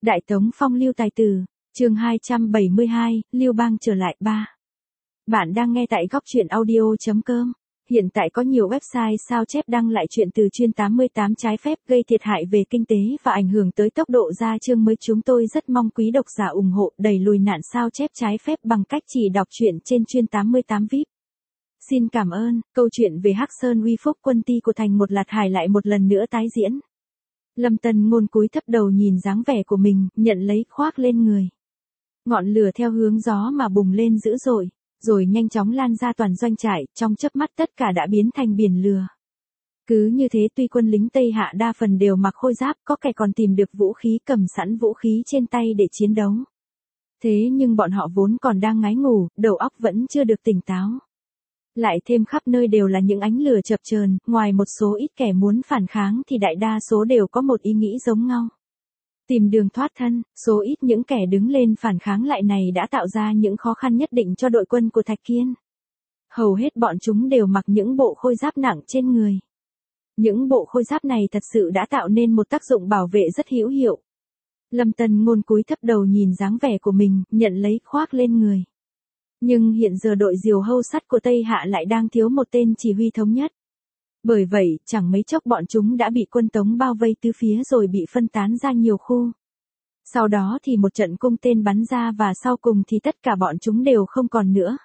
Đại Tống Phong Lưu Tài Tử, chương 272, Lưu Bang trở lại 3. Bạn đang nghe tại góc truyện audio.com. Hiện tại có nhiều website sao chép đăng lại chuyện từ chuyên 88 trái phép gây thiệt hại về kinh tế và ảnh hưởng tới tốc độ ra chương mới. Chúng tôi rất mong quý độc giả ủng hộ đẩy lùi nạn sao chép trái phép bằng cách chỉ đọc truyện trên chuyên 88 VIP. Xin cảm ơn. Câu chuyện về Hắc Sơn uy phúc quân ti của Thành Một Lạt Hải lại một lần nữa tái diễn. Lâm Tần Ngôn cúi thấp đầu nhìn dáng vẻ của mình, nhận lấy khoác lên người. Ngọn lửa theo hướng gió mà bùng lên dữ dội, rồi nhanh chóng lan ra toàn doanh trại, trong chớp mắt tất cả đã biến thành biển lửa. Cứ như thế, tuy quân lính Tây Hạ đa phần đều mặc khôi giáp, có kẻ còn tìm được vũ khí, cầm sẵn vũ khí trên tay để chiến đấu. Thế nhưng bọn họ vốn còn đang ngái ngủ, đầu óc vẫn chưa được tỉnh táo. Lại thêm khắp nơi đều là những ánh lửa chập chờn, ngoài một số ít kẻ muốn phản kháng thì đại đa số đều có một ý nghĩ giống nhau. Tìm đường thoát thân, số ít những kẻ đứng lên phản kháng lại này đã tạo ra những khó khăn nhất định cho đội quân của Thạch Kiên. Hầu hết bọn chúng đều mặc những bộ khôi giáp nặng trên người. Những bộ khôi giáp này thật sự đã tạo nên một tác dụng bảo vệ rất hữu hiệu. Lâm Tần Ngôn cúi thấp đầu nhìn dáng vẻ của mình, nhận lấy khoác lên người. Nhưng hiện giờ đội diều hâu sắt của Tây Hạ lại đang thiếu một tên chỉ huy thống nhất. Bởi vậy, chẳng mấy chốc bọn chúng đã bị quân Tống bao vây tứ phía rồi bị phân tán ra nhiều khu. Sau đó thì một trận cung tên bắn ra và sau cùng thì tất cả bọn chúng đều không còn nữa.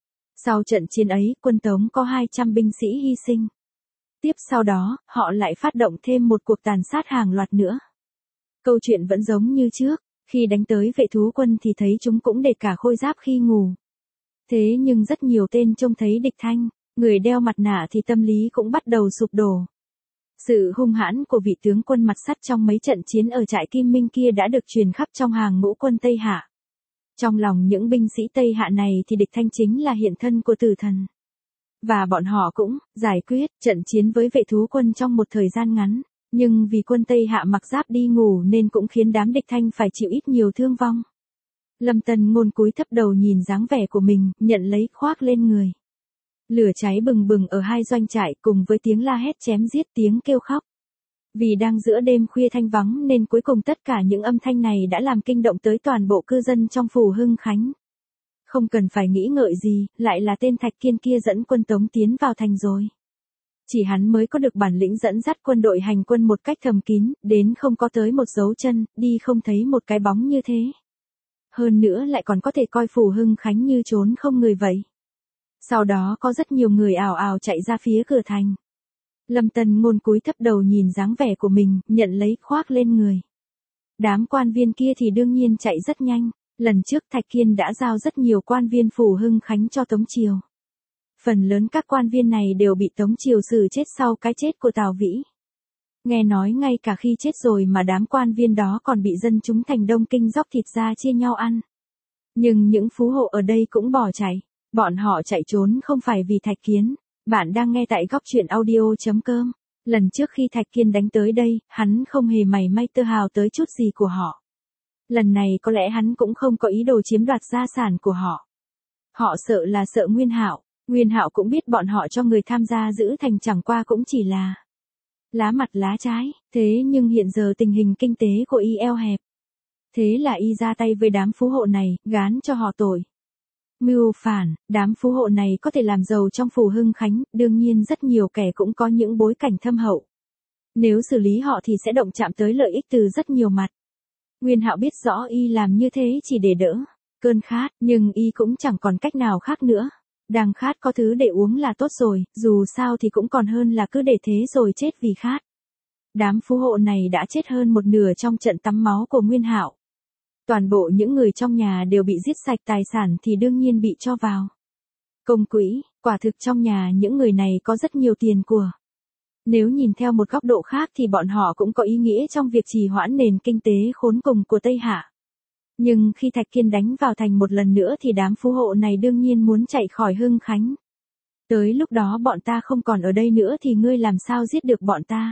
Sau trận chiến ấy, quân Tống có 200 binh sĩ hy sinh. Tiếp sau đó, họ lại phát động thêm một cuộc tàn sát hàng loạt nữa. Câu chuyện vẫn giống như trước, khi đánh tới vệ thú quân thì thấy chúng cũng để cả khôi giáp khi ngủ. Thế nhưng rất nhiều tên trông thấy địch thanh, người đeo mặt nạ thì tâm lý cũng bắt đầu sụp đổ. Sự hung hãn của vị tướng quân mặt sắt trong mấy trận chiến ở trại Kim Minh kia đã được truyền khắp trong hàng ngũ quân Tây Hạ. Trong lòng những binh sĩ Tây Hạ này thì địch thanh chính là hiện thân của tử thần. Và bọn họ cũng giải quyết trận chiến với vệ thú quân trong một thời gian ngắn, nhưng vì quân Tây Hạ mặc giáp đi ngủ nên cũng khiến đám địch thanh phải chịu ít nhiều thương vong. Lâm Tần Ngôn cúi thấp đầu nhìn dáng vẻ của mình, nhận lấy khoác lên người. Lửa cháy bừng bừng ở hai doanh trại cùng với tiếng la hét chém giết, tiếng kêu khóc. Vì đang giữa đêm khuya thanh vắng nên cuối cùng tất cả những âm thanh này đã làm kinh động tới toàn bộ cư dân trong phủ Hưng Khánh. Không cần phải nghĩ ngợi gì, lại là tên Thạch Kiên kia dẫn quân Tống tiến vào thành rồi. Chỉ hắn mới có được bản lĩnh dẫn dắt quân đội hành quân một cách thầm kín, đến không có tới một dấu chân, đi không thấy một cái bóng như thế. Hơn nữa lại còn có thể coi phủ Hưng Khánh như trốn không người vậy. Sau đó có rất nhiều người ào ào chạy ra phía cửa thành. Lâm Tần Ngôn cúi thấp đầu nhìn dáng vẻ của mình, nhận lấy khoác lên người. Đám quan viên kia thì đương nhiên chạy rất nhanh. Lần trước Thạch Kiên đã giao rất nhiều quan viên phủ Hưng Khánh cho Tống Triều. Phần lớn các quan viên này đều bị Tống Triều xử chết sau cái chết của Tào Vĩ. Nghe nói ngay cả khi chết rồi mà đám quan viên đó còn bị dân chúng thành Đông Kinh dóc thịt ra chia nhau ăn. Nhưng những phú hộ ở đây cũng bỏ chạy. Bọn họ chạy trốn không phải vì Thạch Kiên. Bạn đang nghe tại góc truyện audio.com. Lần trước khi Thạch Kiên đánh tới đây, hắn không hề mảy may tơ hào tới chút gì của họ. Lần này có lẽ hắn cũng không có ý đồ chiếm đoạt gia sản của họ. Họ sợ là sợ Nguyên Hạo. Nguyên Hạo cũng biết bọn họ cho người tham gia giữ thành chẳng qua cũng chỉ là lá mặt lá trái. Thế nhưng hiện giờ tình hình kinh tế của y eo hẹp. Thế là y ra tay với đám phú hộ này, gán cho họ tội mưu phản. Đám phú hộ này có thể làm giàu trong phủ Hưng Khánh, đương nhiên rất nhiều kẻ cũng có những bối cảnh thâm hậu. Nếu xử lý họ thì sẽ động chạm tới lợi ích từ rất nhiều mặt. Nguyên Hạo biết rõ y làm như thế chỉ để đỡ cơn khát, nhưng y cũng chẳng còn cách nào khác nữa. Đang khát có thứ để uống là tốt rồi, dù sao thì cũng còn hơn là cứ để thế rồi chết vì khát. Đám phú hộ này đã chết hơn một nửa trong trận tắm máu của Nguyên Hạo. Toàn bộ những người trong nhà đều bị giết sạch, tài sản thì đương nhiên bị cho vào công quỹ. Quả thực trong nhà những người này có rất nhiều tiền của. Nếu nhìn theo một góc độ khác thì bọn họ cũng có ý nghĩa trong việc trì hoãn nền kinh tế khốn cùng của Tây Hạ. Nhưng khi Thạch Kiên đánh vào thành một lần nữa thì đám phú hộ này đương nhiên muốn chạy khỏi Hưng Khánh. Tới lúc đó bọn ta không còn ở đây nữa thì ngươi làm sao giết được bọn ta?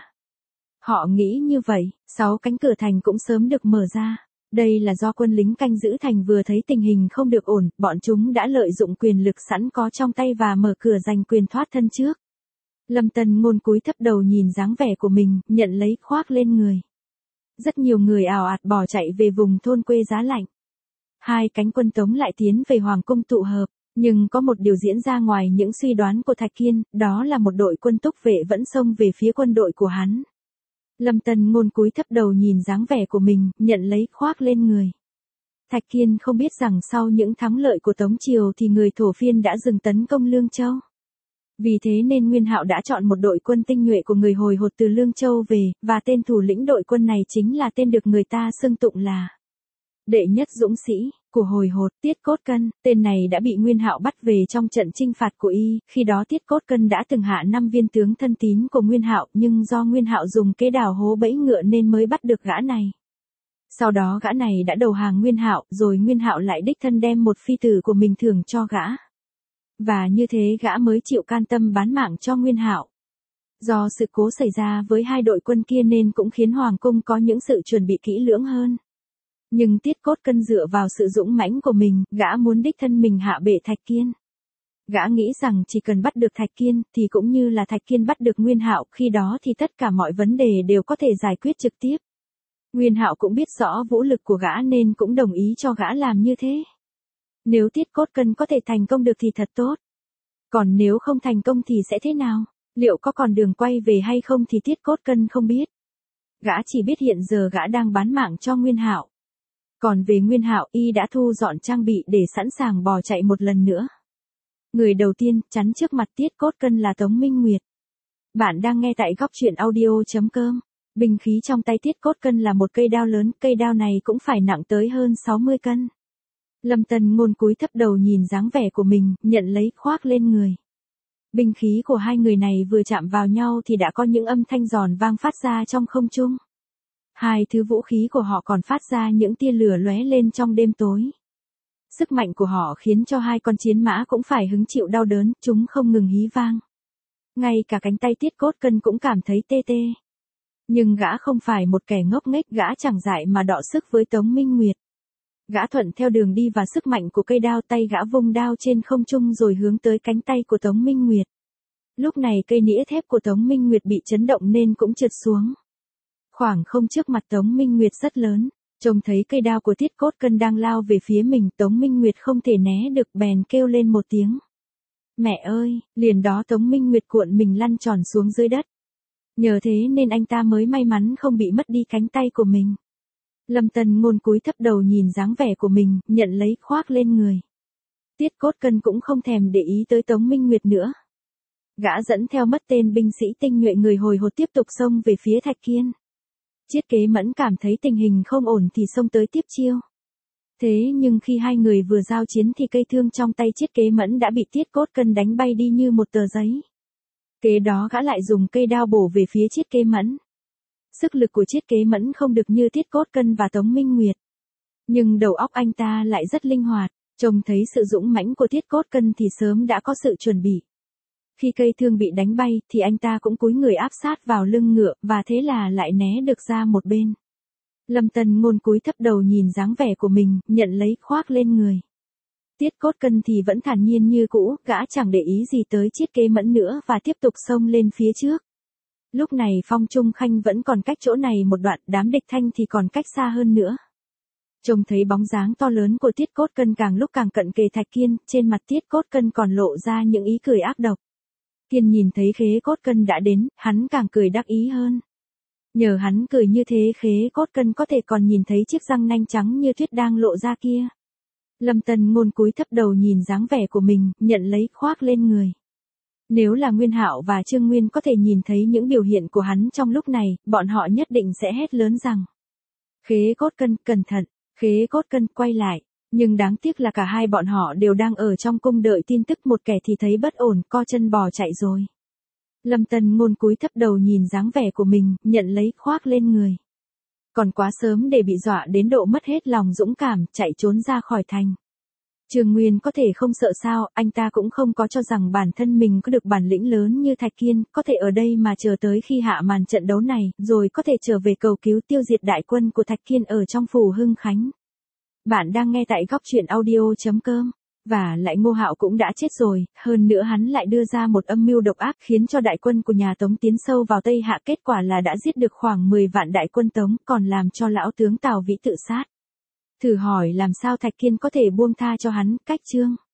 Họ nghĩ như vậy, 6 cánh cửa thành cũng sớm được mở ra. Đây là do quân lính canh giữ thành vừa thấy tình hình không được ổn, bọn chúng đã lợi dụng quyền lực sẵn có trong tay và mở cửa giành quyền thoát thân trước. Lâm Tần Ngôn cúi thấp đầu nhìn dáng vẻ của mình, nhận lấy khoác lên người. Rất nhiều người ào ạt bỏ chạy về vùng thôn quê giá lạnh. Hai cánh quân Tống lại tiến về Hoàng cung tụ hợp, nhưng có một điều diễn ra ngoài những suy đoán của Thạch Kiên, đó là một đội quân túc vệ vẫn xông về phía quân đội của hắn. Lâm Tân Ngôn cúi thấp đầu nhìn dáng vẻ của mình, nhận lấy khoác lên người. Thạch Kiên không biết rằng sau những thắng lợi của Tống Triều thì người Thổ Phiên đã dừng tấn công Lương Châu. Vì thế nên Nguyên Hạo đã chọn một đội quân tinh nhuệ của người Hồi Hột từ Lương Châu về, và tên thủ lĩnh đội quân này chính là tên được người ta xưng tụng là đệ nhất dũng sĩ của Hồi Hột, Tiết Cốt Cân. Tên này đã bị Nguyên Hạo bắt về trong trận chinh phạt của y, khi đó Tiết Cốt Cân đã từng hạ 5 viên tướng thân tín của Nguyên Hạo, nhưng do Nguyên Hạo dùng kế đào hố bẫy ngựa nên mới bắt được gã này. Sau đó gã này đã đầu hàng Nguyên Hạo, rồi Nguyên Hạo lại đích thân đem một phi tử của mình thưởng cho gã. Và như thế gã mới chịu can tâm bán mạng cho Nguyên Hạo. Do sự cố xảy ra với hai đội quân kia nên cũng khiến Hoàng cung có những sự chuẩn bị kỹ lưỡng hơn. Nhưng Tiết Cốt Cân dựa vào sự dũng mãnh của mình, gã muốn đích thân mình hạ bệ Thạch Kiên. Gã nghĩ rằng chỉ cần bắt được Thạch Kiên thì cũng như là Thạch Kiên bắt được Nguyên Hạo, khi đó thì tất cả mọi vấn đề đều có thể giải quyết trực tiếp. Nguyên Hạo cũng biết rõ vũ lực của gã nên cũng đồng ý cho gã làm như thế. Nếu Tiết Cốt Cân có thể thành công được thì thật tốt. Còn nếu không thành công thì sẽ thế nào? Liệu có còn đường quay về hay không thì Tiết Cốt Cân không biết. Gã chỉ biết hiện giờ gã đang bán mạng cho Nguyên Hạo. Còn về Nguyên Hạo, y đã thu dọn trang bị để sẵn sàng bỏ chạy một lần nữa. Người đầu tiên chắn trước mặt Tiết Cốt Cân là Tống Minh Nguyệt. Bạn đang nghe tại góc truyện audio.com. Binh khí trong tay Tiết Cốt Cân là một cây đao lớn, cây đao này cũng phải nặng tới hơn 60 cân. Lâm Tân Ngôn cúi thấp đầu nhìn dáng vẻ của mình, nhận lấy khoác lên người. Binh khí của hai người này vừa chạm vào nhau thì đã có những âm thanh giòn vang phát ra trong không trung. Hai thứ vũ khí của họ còn phát ra những tia lửa lóe lên trong đêm tối. Sức mạnh của họ khiến cho hai con chiến mã cũng phải hứng chịu đau đớn, chúng không ngừng hí vang. Ngay cả cánh tay Tiết Cốt Cân cũng cảm thấy tê tê. Nhưng gã không phải một kẻ ngốc nghếch, gã chẳng dại mà đọ sức với Tống Minh Nguyệt. Gã thuận theo đường đi và sức mạnh của cây đao, tay gã vung đao trên không trung rồi hướng tới cánh tay của Tống Minh Nguyệt. Lúc này cây nĩa thép của Tống Minh Nguyệt bị chấn động nên cũng trượt xuống. Khoảng không trước mặt Tống Minh Nguyệt rất lớn, trông thấy cây đao của Tiết Cốt Cân đang lao về phía mình, Tống Minh Nguyệt không thể né được bèn kêu lên một tiếng. Mẹ ơi, liền đó Tống Minh Nguyệt cuộn mình lăn tròn xuống dưới đất. Nhờ thế nên anh ta mới may mắn không bị mất đi cánh tay của mình. Lâm Tân Ngôn cúi thấp đầu nhìn dáng vẻ của mình, nhận lấy khoác lên người. Tiết Cốt Cân cũng không thèm để ý tới Tống Minh Nguyệt nữa. Gã dẫn theo mất tên binh sĩ tinh nhuệ người Hồi Hột tiếp tục xông về phía Thạch Kiên. Chiết Kế Mẫn cảm thấy tình hình không ổn thì xông tới tiếp chiêu. Thế nhưng khi hai người vừa giao chiến thì cây thương trong tay Chiết Kế Mẫn đã bị Tiết Cốt Cân đánh bay đi như một tờ giấy. Kế đó gã lại dùng cây đao bổ về phía Chiết Kế Mẫn. Sức lực của Chiết Kế Mẫn không được như Tiết Cốt Cân và Tống Minh Nguyệt. Nhưng đầu óc anh ta lại rất linh hoạt, trông thấy sự dũng mãnh của Tiết Cốt Cân thì sớm đã có sự chuẩn bị. Khi cây thương bị đánh bay thì anh ta cũng cúi người áp sát vào lưng ngựa và thế là lại né được ra một bên. Lâm Tân Ngôn cúi thấp đầu nhìn dáng vẻ của mình, nhận lấy khoác lên người. Tiết Cốt Cân thì vẫn thản nhiên như cũ, gã chẳng để ý gì tới Chiết Kế Mẫn nữa và tiếp tục xông lên phía trước. Lúc này Phong Trung Khanh vẫn còn cách chỗ này một đoạn, đám địch Thanh thì còn cách xa hơn nữa. Trông thấy bóng dáng to lớn của Tiết Cốt Cân càng lúc càng cận kề Thạch Kiên, trên mặt Tiết Cốt Cân còn lộ ra những ý cười ác độc. Kiên nhìn thấy Khế Cốt Cân đã đến, hắn càng cười đắc ý hơn. Nhờ hắn cười như thế Khế Cốt Cân có thể còn nhìn thấy chiếc răng nanh trắng như tuyết đang lộ ra kia. Lâm Tân Ngôn cúi thấp đầu nhìn dáng vẻ của mình, nhận lấy khoác lên người. Nếu là Nguyên Hạo và Trương Nguyên có thể nhìn thấy những biểu hiện của hắn trong lúc này, bọn họ nhất định sẽ hét lớn rằng: Khế Cốt Cân, cẩn thận, Khế Cốt Cân, quay lại. Nhưng đáng tiếc là cả hai bọn họ đều đang ở trong cung đợi tin tức, một kẻ thì thấy bất ổn, co chân bò chạy rồi. Lâm Tân Ngôn cúi thấp đầu nhìn dáng vẻ của mình, nhận lấy khoác lên người. Còn quá sớm để bị dọa đến độ mất hết lòng dũng cảm, chạy trốn ra khỏi thành. Trương Nguyên có thể không sợ sao, anh ta cũng không có cho rằng bản thân mình có được bản lĩnh lớn như Thạch Kiên, có thể ở đây mà chờ tới khi hạ màn trận đấu này, rồi có thể trở về cầu cứu tiêu diệt đại quân của Thạch Kiên ở trong phủ Hưng Khánh. Bạn đang nghe tại góc truyện audio.com. Và lại Ngô Hạo cũng đã chết rồi, hơn nữa hắn lại đưa ra một âm mưu độc ác khiến cho đại quân của nhà Tống tiến sâu vào Tây Hạ, kết quả là đã giết được khoảng 10 vạn đại quân Tống, còn làm cho lão tướng Tào Vĩ tự sát. Thử hỏi làm sao Thạch Kiên có thể buông tha cho hắn, Cách Chương.